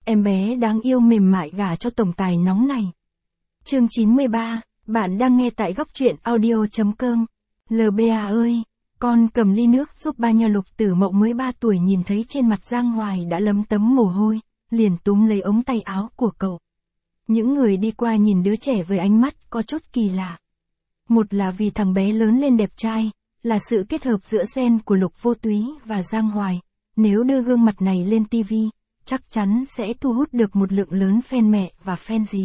em bé đáng yêu mềm mại gả cho tổng tài nóng này. Chương 93, bạn đang nghe tại góc truyện audio.com. LBA ơi, con cầm ly nước giúp ba nha. Lục Tử Mậu mới 3 tuổi nhìn thấy trên mặt Giang Hoài đã lấm tấm mồ hôi, liền túm lấy ống tay áo của cậu. Những người đi qua nhìn đứa trẻ với ánh mắt có chút kỳ lạ. Một là vì thằng bé lớn lên đẹp trai, là sự kết hợp giữa gen của Lục Vô Túy và Giang Hoài. Nếu đưa gương mặt này lên TV, chắc chắn sẽ thu hút được một lượng lớn fan mẹ và fan dì.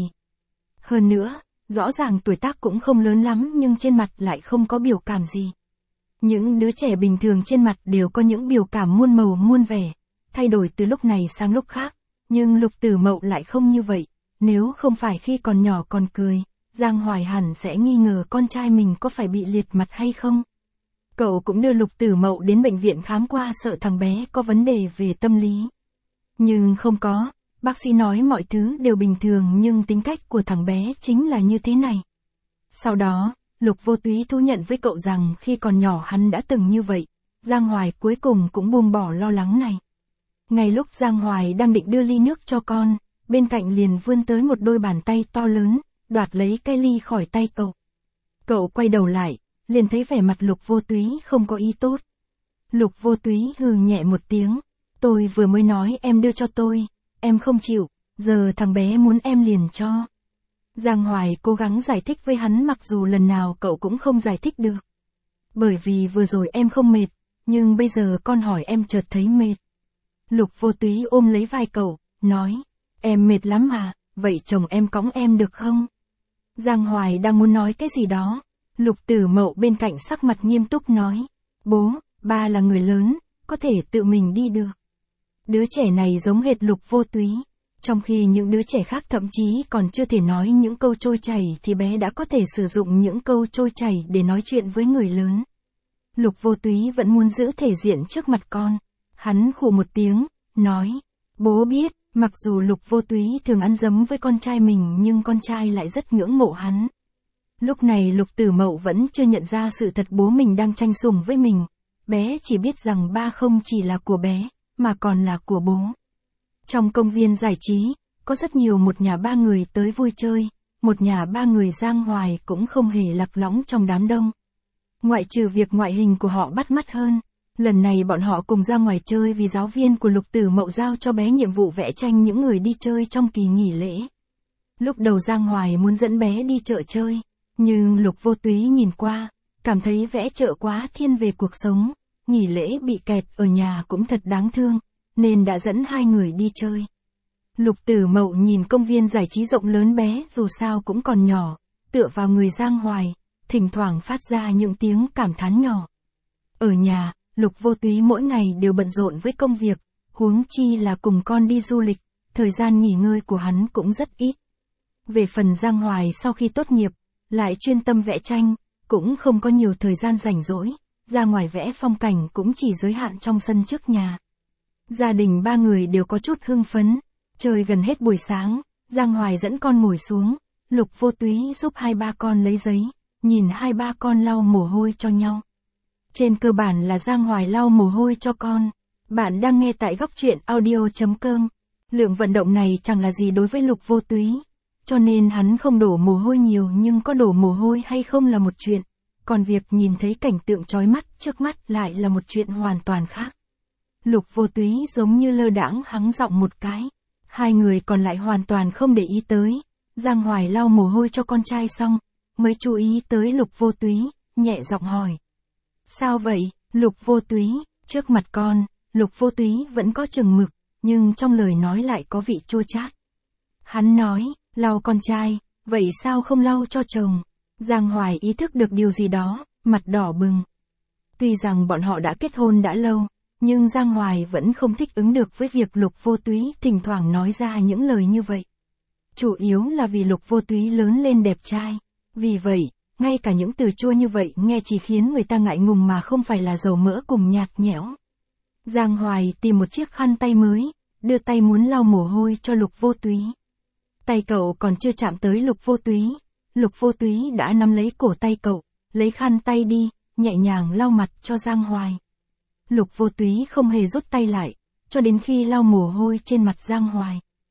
Hơn nữa, rõ ràng tuổi tác cũng không lớn lắm nhưng trên mặt lại không có biểu cảm gì. Những đứa trẻ bình thường trên mặt đều có những biểu cảm muôn màu muôn vẻ, thay đổi từ lúc này sang lúc khác, nhưng Lục Tử Mậu lại không như vậy. Nếu không phải khi còn nhỏ còn cười, Giang Hoài hẳn sẽ nghi ngờ con trai mình có phải bị liệt mặt hay không. Cậu cũng đưa Lục Tử Mậu đến bệnh viện khám qua, sợ thằng bé có vấn đề về tâm lý. Nhưng không có, bác sĩ nói mọi thứ đều bình thường nhưng tính cách của thằng bé chính là như thế này. Sau đó, Lục Vô Túy thú nhận với cậu rằng khi còn nhỏ hắn đã từng như vậy. Giang Hoài cuối cùng cũng buông bỏ lo lắng này. Ngay lúc Giang Hoài đang định đưa ly nước cho con, bên cạnh liền vươn tới một đôi bàn tay to lớn, đoạt lấy cái ly khỏi tay cậu. Cậu quay đầu lại, liền thấy vẻ mặt Lục Vô Túy không có ý tốt. Lục Vô Túy hừ nhẹ một tiếng, tôi vừa mới nói em đưa cho tôi, em không chịu, giờ thằng bé muốn em liền cho. Giang Hoài cố gắng giải thích với hắn mặc dù lần nào cậu cũng không giải thích được. Bởi vì vừa rồi em không mệt, nhưng bây giờ con hỏi em chợt thấy mệt. Lục Vô Túy ôm lấy vai cậu, nói, em mệt lắm à, vậy chồng em cõng em được không? Giang Hoài đang muốn nói cái gì đó, Lục Tử Mậu bên cạnh sắc mặt nghiêm túc nói, bố, ba là người lớn, có thể tự mình đi được. Đứa trẻ này giống hệt Lục Vô Túy, trong khi những đứa trẻ khác thậm chí còn chưa thể nói những câu trôi chảy thì bé đã có thể sử dụng những câu trôi chảy để nói chuyện với người lớn. Lục Vô Túy vẫn muốn giữ thể diện trước mặt con, hắn khụ một tiếng, nói, bố biết, mặc dù Lục Vô Túy thường ăn dấm với con trai mình nhưng con trai lại rất ngưỡng mộ hắn. Lúc này Lục Tử Mậu vẫn chưa nhận ra sự thật bố mình đang tranh sủng với mình, bé chỉ biết rằng ba không chỉ là của bé, mà còn là của bố. Trong công viên giải trí, có rất nhiều một nhà ba người tới vui chơi, một nhà ba người Giang Hoài cũng không hề lạc lõng trong đám đông. Ngoại trừ việc ngoại hình của họ bắt mắt hơn, lần này bọn họ cùng ra ngoài chơi vì giáo viên của Lục Tử Mậu giao cho bé nhiệm vụ vẽ tranh những người đi chơi trong kỳ nghỉ lễ. Lúc đầu Giang Hoài muốn dẫn bé đi chợ chơi, nhưng Lục Vô Túy nhìn qua, cảm thấy vẽ chợ quá thiên về cuộc sống, nghỉ lễ bị kẹt ở nhà cũng thật đáng thương, nên đã dẫn hai người đi chơi. Lục Tử Mậu nhìn công viên giải trí rộng lớn, bé dù sao cũng còn nhỏ, tựa vào người Giang Hoài, thỉnh thoảng phát ra những tiếng cảm thán nhỏ. Ở nhà, Lục Vô Túy mỗi ngày đều bận rộn với công việc, huống chi là cùng con đi du lịch, thời gian nghỉ ngơi của hắn cũng rất ít. Về phần Giang Hoài sau khi tốt nghiệp, lại chuyên tâm vẽ tranh, cũng không có nhiều thời gian rảnh rỗi, ra ngoài vẽ phong cảnh cũng chỉ giới hạn trong sân trước nhà. Gia đình ba người đều có chút hưng phấn, chơi gần hết buổi sáng, Giang Hoài dẫn con ngồi xuống, Lục Vô Túy giúp hai ba con lấy giấy, nhìn hai ba con lau mồ hôi cho nhau. Trên cơ bản là Giang Hoài lau mồ hôi cho con. Bạn đang nghe tại góc truyện audio.com. Lượng vận động này chẳng là gì đối với Lục Vô Túy, cho nên hắn không đổ mồ hôi nhiều, nhưng có đổ mồ hôi hay không là một chuyện, còn việc nhìn thấy cảnh tượng chói mắt trước mắt lại là một chuyện hoàn toàn khác. Lục Vô Túy giống như lơ đãng hắng giọng một cái, hai người còn lại hoàn toàn không để ý tới. Giang Hoài lau mồ hôi cho con trai xong, mới chú ý tới Lục Vô Túy, nhẹ giọng hỏi. Sao vậy, Lục Vô Túy? Trước mặt con, Lục Vô Túy vẫn có chừng mực, nhưng trong lời nói lại có vị chua chát. Hắn nói, lau con trai, vậy sao không lau cho chồng? Giang Hoài ý thức được điều gì đó, mặt đỏ bừng. Tuy rằng bọn họ đã kết hôn đã lâu, nhưng Giang Hoài vẫn không thích ứng được với việc Lục Vô Túy thỉnh thoảng nói ra những lời như vậy. Chủ yếu là vì Lục Vô Túy lớn lên đẹp trai. Vì vậy, ngay cả những từ chua như vậy nghe chỉ khiến người ta ngại ngùng mà không phải là dầu mỡ cùng nhạt nhẽo. Giang Hoài tìm một chiếc khăn tay mới, đưa tay muốn lau mồ hôi cho Lục Vô Túy. Tay cậu còn chưa chạm tới Lục Vô Túy, Lục Vô Túy đã nắm lấy cổ tay cậu, lấy khăn tay đi, nhẹ nhàng lau mặt cho Giang Hoài. Lục Vô Túy không hề rút tay lại, cho đến khi lau mồ hôi trên mặt Giang Hoài.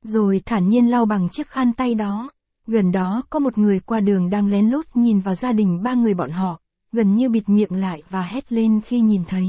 rồi thản nhiên lau bằng chiếc khăn tay đó. Gần đó có một người qua đường đang lén lút nhìn vào gia đình ba người bọn họ, gần như bịt miệng lại và hét lên khi nhìn thấy.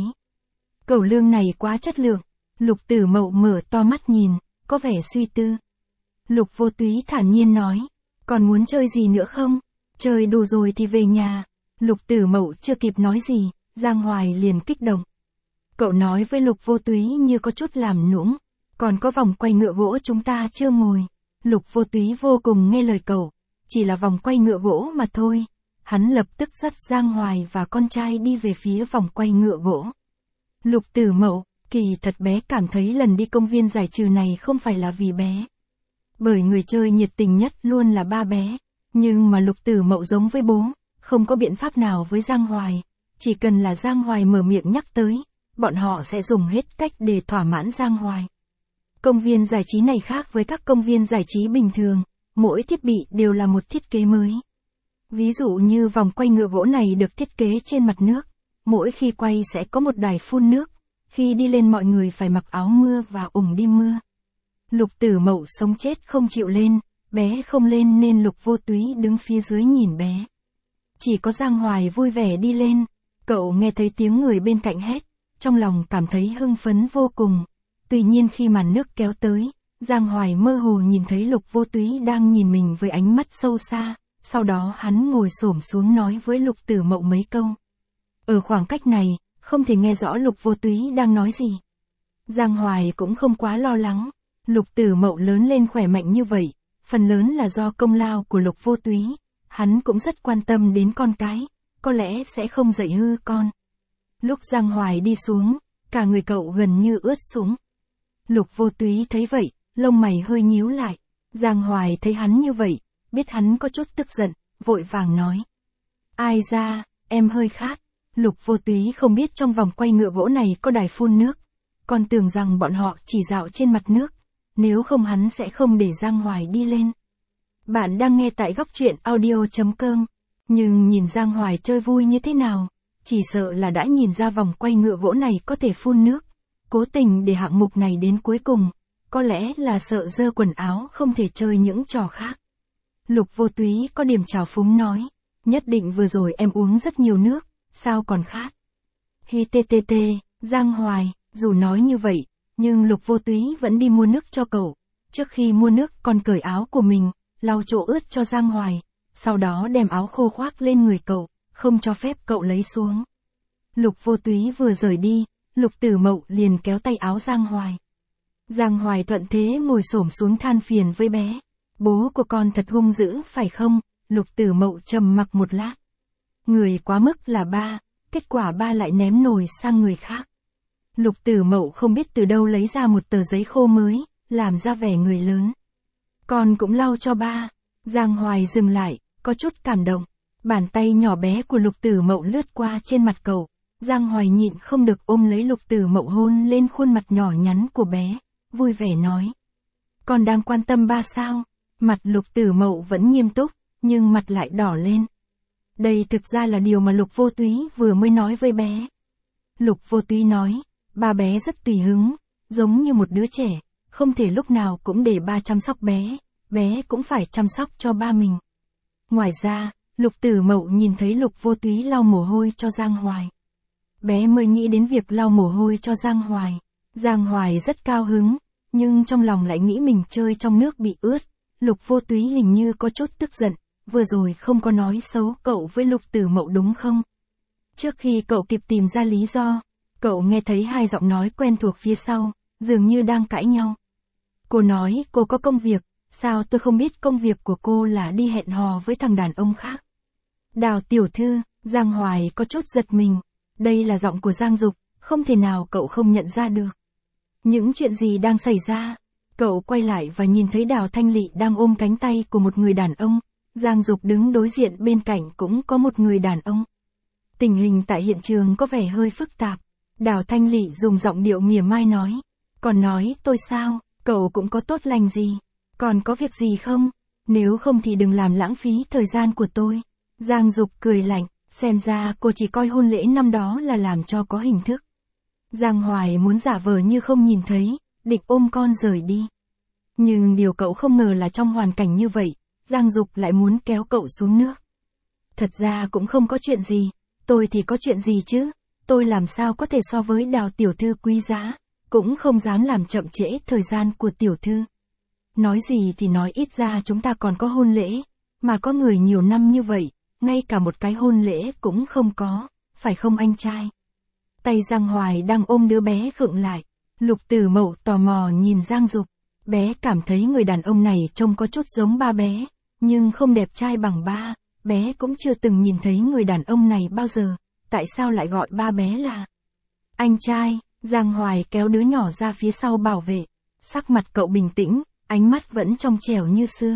Cẩu lương này quá chất lượng. Lục Tử Mậu mở to mắt nhìn, có vẻ suy tư. Lục Vô Túy thản nhiên nói, còn muốn chơi gì nữa không? Chơi đủ rồi thì về nhà. Lục Tử Mậu chưa kịp nói gì, Giang Hoài liền kích động. Cậu nói với Lục Vô Túy như có chút làm nũng, còn có vòng quay ngựa gỗ chúng ta chưa ngồi. Lục Vô Túy vô cùng nghe lời cậu, chỉ là vòng quay ngựa gỗ mà thôi. Hắn lập tức dắt Giang Hoài và con trai đi về phía vòng quay ngựa gỗ. Lục Tử Mậu, kỳ thật bé cảm thấy lần đi công viên giải trừ này không phải là vì bé. Bởi người chơi nhiệt tình nhất luôn là ba bé. Nhưng mà Lục Tử Mậu giống với bố, không có biện pháp nào với Giang Hoài. Chỉ cần là Giang Hoài mở miệng nhắc tới, bọn họ sẽ dùng hết cách để thỏa mãn Giang Hoài. Công viên giải trí này khác với các công viên giải trí bình thường, mỗi thiết bị đều là một thiết kế mới. Ví dụ như vòng quay ngựa gỗ này được thiết kế trên mặt nước, mỗi khi quay sẽ có một đài phun nước, khi đi lên mọi người phải mặc áo mưa và ủng đi mưa. Lục Tử Mậu sống chết không chịu lên, bé không lên nên Lục Vô Túy đứng phía dưới nhìn bé. Chỉ có Giang Hoài vui vẻ đi lên, cậu nghe thấy tiếng người bên cạnh hét, trong lòng cảm thấy hưng phấn vô cùng. Tuy nhiên khi màn nước kéo tới, Giang Hoài mơ hồ nhìn thấy Lục Vô Túy đang nhìn mình với ánh mắt sâu xa, sau đó hắn ngồi xổm xuống nói với Lục Tử Mậu mấy câu. Ở khoảng cách này, không thể nghe rõ Lục Vô Túy đang nói gì. Giang Hoài cũng không quá lo lắng, Lục Tử Mậu lớn lên khỏe mạnh như vậy, phần lớn là do công lao của Lục Vô Túy, hắn cũng rất quan tâm đến con cái, có lẽ sẽ không dạy hư con. Lúc Giang Hoài đi xuống, cả người cậu gần như ướt sũng. Lục Vô Túy thấy vậy, lông mày hơi nhíu lại. Giang Hoài thấy hắn như vậy, biết hắn có chút tức giận, vội vàng nói. Ai ra, em hơi khát. Lục Vô Túy không biết trong vòng quay ngựa gỗ này có đài phun nước. Còn tưởng rằng bọn họ chỉ dạo trên mặt nước. Nếu không hắn sẽ không để Giang Hoài đi lên. Bạn đang nghe tại góc truyện audio.com. Nhưng nhìn Giang Hoài chơi vui như thế nào, chỉ sợ là đã nhìn ra vòng quay ngựa gỗ này có thể phun nước. Cố tình để hạng mục này đến cuối cùng, có lẽ là sợ dơ quần áo không thể chơi những trò khác. Lục Vô Túy có điểm trào phúng nói, nhất định vừa rồi em uống rất nhiều nước, sao còn khát. Hi ttt, Giang Hoài, dù nói như vậy, nhưng Lục Vô Túy vẫn đi mua nước cho cậu. Trước khi mua nước còn cởi áo của mình, lau chỗ ướt cho Giang Hoài, sau đó đem áo khô khoác lên người cậu, không cho phép cậu lấy xuống. Lục Vô Túy vừa rời đi, Lục Tử Mậu liền kéo tay áo Giang Hoài. Giang Hoài thuận thế ngồi xổm xuống than phiền với bé. Bố của con thật hung dữ phải không? Lục Tử Mậu trầm mặc một lát. Người quá mức là ba, kết quả ba lại ném nồi sang người khác. Lục Tử Mậu không biết từ đâu lấy ra một tờ giấy khô mới, làm ra vẻ người lớn. Con cũng lau cho ba. Giang Hoài dừng lại, có chút cảm động. Bàn tay nhỏ bé của Lục Tử Mậu lướt qua trên mặt cậu. Giang Hoài nhịn không được ôm lấy Lục Tử Mậu hôn lên khuôn mặt nhỏ nhắn của bé, vui vẻ nói. Con đang quan tâm ba sao? Mặt Lục Tử Mậu vẫn nghiêm túc, nhưng mặt lại đỏ lên. Đây thực ra là điều mà Lục Vô Túy vừa mới nói với bé. Lục Vô Túy nói, ba bé rất tùy hứng, giống như một đứa trẻ, không thể lúc nào cũng để ba chăm sóc bé cũng phải chăm sóc cho ba mình. Ngoài ra, Lục Tử Mậu nhìn thấy Lục Vô Túy lau mồ hôi cho Giang Hoài. Bé mới nghĩ đến việc lau mồ hôi cho Giang Hoài. Giang Hoài rất cao hứng, nhưng trong lòng lại nghĩ mình chơi trong nước bị ướt. Lục Vô Túy hình như có chút tức giận, vừa rồi không có nói xấu cậu với Lục Tử Mậu đúng không? Trước khi cậu kịp tìm ra lý do, cậu nghe thấy hai giọng nói quen thuộc phía sau, dường như đang cãi nhau. Cô nói cô có công việc, sao tôi không biết công việc của cô là đi hẹn hò với thằng đàn ông khác? Đào tiểu thư, Giang Hoài có chút giật mình. Đây là giọng của Giang Dục, không thể nào cậu không nhận ra được. Những chuyện gì đang xảy ra? Cậu quay lại và nhìn thấy Đào Thanh Lị đang ôm cánh tay của một người đàn ông. Giang Dục đứng đối diện bên cạnh cũng có một người đàn ông. Tình hình tại hiện trường có vẻ hơi phức tạp. Đào Thanh Lị dùng giọng điệu mỉa mai nói. Còn nói tôi sao, cậu cũng có tốt lành gì? Còn có việc gì không? Nếu không thì đừng làm lãng phí thời gian của tôi. Giang Dục cười lạnh, xem ra cô chỉ coi hôn lễ năm đó là làm cho có hình thức. Giang Hoài muốn giả vờ như không nhìn thấy, định ôm con rời đi. Nhưng điều cậu không ngờ là trong hoàn cảnh như vậy, Giang Dục lại muốn kéo cậu xuống nước. Thật ra cũng không có chuyện gì, tôi thì có chuyện gì chứ, tôi làm sao có thể so với Đào tiểu thư quý giá, cũng không dám làm chậm trễ thời gian của tiểu thư. Nói gì thì nói, ít ra chúng ta còn có hôn lễ, mà có người nhiều năm như vậy, ngay cả một cái hôn lễ cũng không có, phải không anh trai? Tay Giang Hoài đang ôm đứa bé khựng lại, Lục Tử Mậu tò mò nhìn Giang Dục, bé cảm thấy người đàn ông này trông có chút giống ba bé, nhưng không đẹp trai bằng ba, bé cũng chưa từng nhìn thấy người đàn ông này bao giờ, tại sao lại gọi ba bé là anh trai? Giang Hoài kéo đứa nhỏ ra phía sau bảo vệ, sắc mặt cậu bình tĩnh, ánh mắt vẫn trong trẻo như xưa.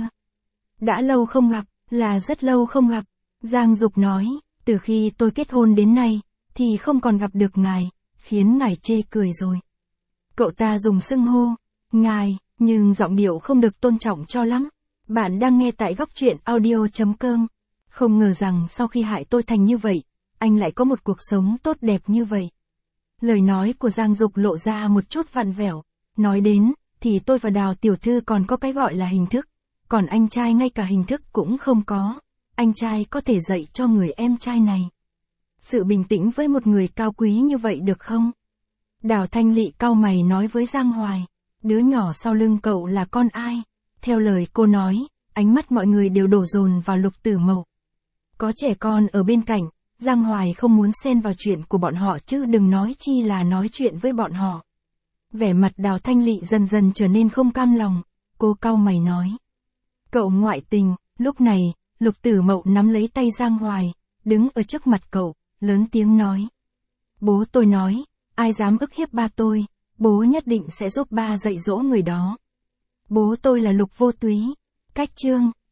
Đã lâu không gặp, là rất lâu không gặp, Giang Dục nói, từ khi tôi kết hôn đến nay, thì không còn gặp được ngài, khiến ngài chê cười rồi. Cậu ta dùng xưng hô, ngài, nhưng giọng điệu không được tôn trọng cho lắm. Bạn đang nghe tại góc truyện audio.com. Không ngờ rằng sau khi hại tôi thành như vậy, anh lại có một cuộc sống tốt đẹp như vậy. Lời nói của Giang Dục lộ ra một chút vặn vẹo. Nói đến, thì tôi và Đào tiểu thư còn có cái gọi là hình thức. Còn anh trai ngay cả hình thức cũng không có. Anh trai có thể dạy cho người em trai này sự bình tĩnh với một người cao quý như vậy được không? Đào Thanh Lị cau mày nói với Giang Hoài. Đứa nhỏ sau lưng cậu là con ai? Theo lời cô nói, ánh mắt mọi người đều đổ dồn vào Lục Tử Mậu. Có trẻ con ở bên cạnh, Giang Hoài không muốn xen vào chuyện của bọn họ chứ đừng nói chi là nói chuyện với bọn họ. Vẻ mặt Đào Thanh Lị dần dần trở nên không cam lòng, cô cau mày nói. Cậu ngoại tình. Lúc này, Lục Tử Mậu nắm lấy tay Giang Hoài, đứng ở trước mặt cậu, lớn tiếng nói. Bố tôi nói, ai dám ức hiếp ba tôi, bố nhất định sẽ giúp ba dạy dỗ người đó. Bố tôi là Lục Vô Túy. Cách chương